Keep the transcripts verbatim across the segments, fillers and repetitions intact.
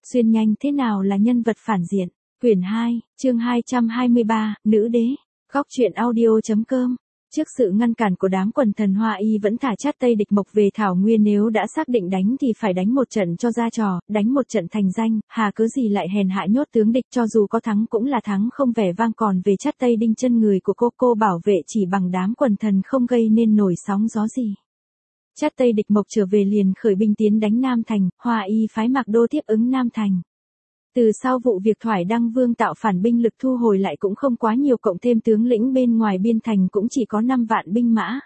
Xuyên nhanh thế nào là nhân vật phản diện. Quyển hai, chương hai trăm hai mươi ba, Nữ đế. Góc truyện audio.com. Trước sự ngăn cản của đám quần thần Hoa Y vẫn thả Chát Tây Địch Mộc về Thảo Nguyên, nếu đã xác định đánh thì phải đánh một trận cho ra trò, đánh một trận thành danh, hà cớ gì lại hèn hạ nhốt tướng địch, cho dù có thắng cũng là thắng không vẻ vang. Còn về Chát Tây Đinh chân người của cô, cô bảo vệ chỉ bằng đám quần thần không gây nên nổi sóng gió gì. Chát Tây Địch Mộc trở về liền khởi binh tiến đánh Nam Thành, Hoa Y phái Mạc Đô tiếp ứng Nam Thành. Từ sau vụ việc Thoại Đăng Vương tạo phản, binh lực thu hồi lại cũng không quá nhiều, cộng thêm tướng lĩnh bên ngoài biên thành cũng chỉ có năm vạn binh mã.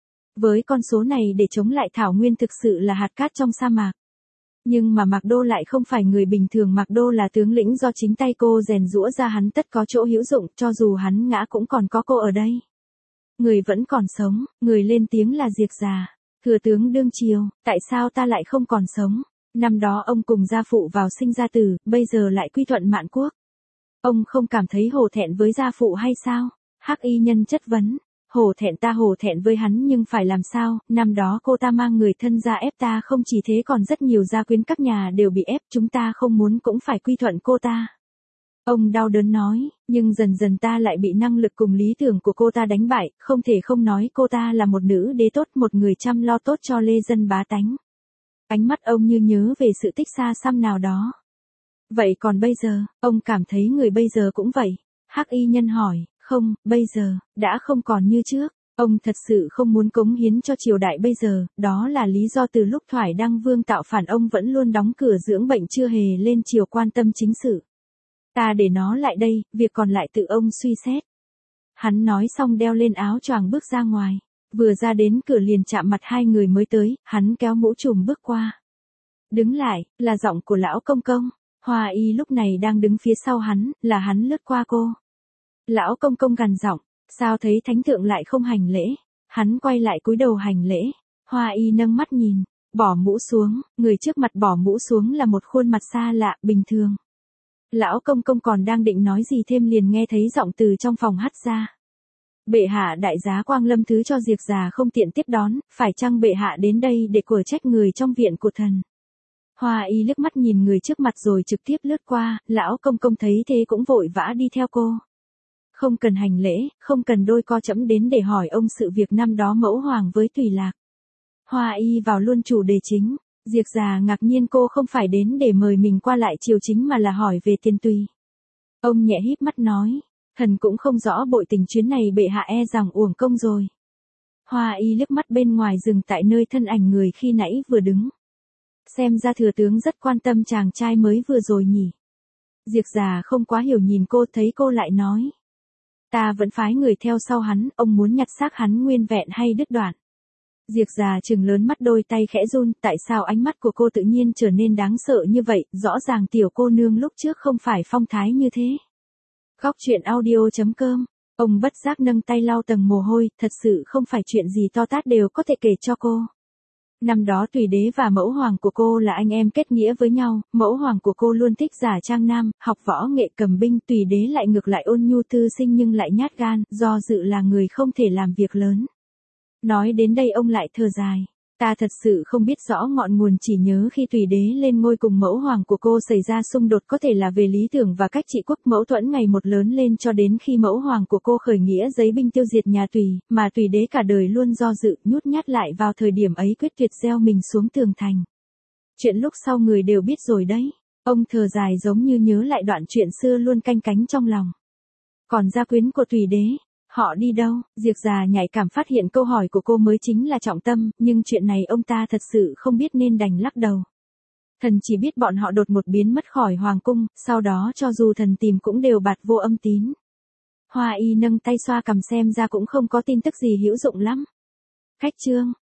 Với con số này để chống lại Thảo Nguyên thực sự là hạt cát trong sa mạc. Nhưng mà Mạc Đô lại không phải người bình thường, Mạc Đô là tướng lĩnh do chính tay cô rèn giũa ra, hắn tất có chỗ hữu dụng, cho dù hắn ngã cũng còn có cô ở đây. Người vẫn còn sống, người lên tiếng là Diệp Già. Thừa tướng đương triều, tại sao ta lại không còn sống? Năm đó ông cùng gia phụ vào sinh ra tử, bây giờ lại quy thuận Mạn Quốc. Ông không cảm thấy hổ thẹn với gia phụ hay sao? Hắc Y nhân chất vấn. Hổ thẹn, ta hổ thẹn với hắn nhưng phải làm sao? Năm đó cô ta mang người thân ra ép ta, không chỉ thế còn rất nhiều gia quyến các nhà đều bị ép, chúng ta không muốn cũng phải quy thuận cô ta. Ông đau đớn nói, nhưng dần dần ta lại bị năng lực cùng lý tưởng của cô ta đánh bại, không thể không nói cô ta là một nữ đế tốt, một người chăm lo tốt cho lê dân bá tánh. Ánh mắt ông như nhớ về sự tích xa xăm nào đó. Vậy còn bây giờ, ông cảm thấy người bây giờ cũng vậy? Hắc Y nhân hỏi, không, bây giờ, đã không còn như trước. Ông thật sự không muốn cống hiến cho triều đại bây giờ, đó là lý do từ lúc Thoại Đăng Vương tạo phản ông vẫn luôn đóng cửa dưỡng bệnh, chưa hề lên triều quan tâm chính sự. Ta để nó lại đây, việc còn lại tự ông suy xét. Hắn nói xong đeo lên áo choàng bước ra ngoài. Vừa ra đến cửa liền chạm mặt hai người mới tới, hắn kéo mũ trùm bước qua. Đứng lại, là giọng của lão công công. Hoa Y lúc này đang đứng phía sau hắn, là hắn lướt qua cô. Lão công công gằn giọng, sao thấy thánh thượng lại không hành lễ? Hắn quay lại cúi đầu hành lễ. Hoa Y nâng mắt nhìn, bỏ mũ xuống, người trước mặt bỏ mũ xuống là một khuôn mặt xa lạ, bình thường. Lão công công còn đang định nói gì thêm liền nghe thấy giọng từ trong phòng hắt ra. Bệ hạ đại giá quang lâm, thứ cho Diệp Già không tiện tiếp đón, phải chăng bệ hạ đến đây để quở trách người trong viện của thần? Hoa Y liếc mắt nhìn người trước mặt rồi trực tiếp lướt qua, lão công công thấy thế cũng vội vã đi theo cô. Không cần hành lễ, không cần đôi co chẫm đến để hỏi ông sự việc năm đó mẫu hoàng với Tùy Lạc. Hoa Y vào luôn chủ đề chính. Diệp Già ngạc nhiên cô không phải đến để mời mình qua lại triều chính mà là hỏi về tiền Tùy. Ông nhẹ híp mắt nói, thần cũng không rõ bội tình chuyến này bệ hạ e rằng uổng công rồi. Hoa Y liếc mắt bên ngoài dừng tại nơi thân ảnh người khi nãy vừa đứng. Xem ra thừa tướng rất quan tâm chàng trai mới vừa rồi nhỉ. Diệp Già không quá hiểu nhìn cô, thấy cô lại nói. Ta vẫn phái người theo sau hắn, ông muốn nhặt xác hắn nguyên vẹn hay đứt đoạn? Diệp Già trừng lớn mắt, đôi tay khẽ run, tại sao ánh mắt của cô tự nhiên trở nên đáng sợ như vậy, rõ ràng tiểu cô nương lúc trước không phải phong thái như thế. Góc truyện audio.com. Ông bất giác nâng tay lau tầng mồ hôi, thật sự không phải chuyện gì to tát đều có thể kể cho cô. Năm đó Tùy đế và mẫu hoàng của cô là anh em kết nghĩa với nhau, mẫu hoàng của cô luôn thích giả trang nam, học võ nghệ cầm binh, Tùy đế lại ngược lại ôn nhu thư sinh nhưng lại nhát gan, do dự là người không thể làm việc lớn. Nói đến đây ông lại thở dài. Ta thật sự không biết rõ ngọn nguồn, chỉ nhớ khi Tùy đế lên ngôi cùng mẫu hoàng của cô xảy ra xung đột, có thể là về lý tưởng và cách trị quốc, mâu thuẫn ngày một lớn lên cho đến khi mẫu hoàng của cô khởi nghĩa giấy binh tiêu diệt nhà Tùy, mà Tùy đế cả đời luôn do dự, nhút nhát lại vào thời điểm ấy quyết tuyệt gieo mình xuống tường thành. Chuyện lúc sau người đều biết rồi đấy. Ông thở dài giống như nhớ lại đoạn chuyện xưa luôn canh cánh trong lòng. Còn gia quyến của Tùy đế, họ đi đâu? Diệp Già nhạy cảm phát hiện câu hỏi của cô mới chính là trọng tâm, nhưng chuyện này ông ta thật sự không biết nên đành lắc đầu. Thần chỉ biết bọn họ đột ngột biến mất khỏi hoàng cung, sau đó cho dù thần tìm cũng đều bạt vô âm tín. Hoa Y nâng tay xoa cằm, xem ra cũng không có tin tức gì hữu dụng lắm. Khách trương,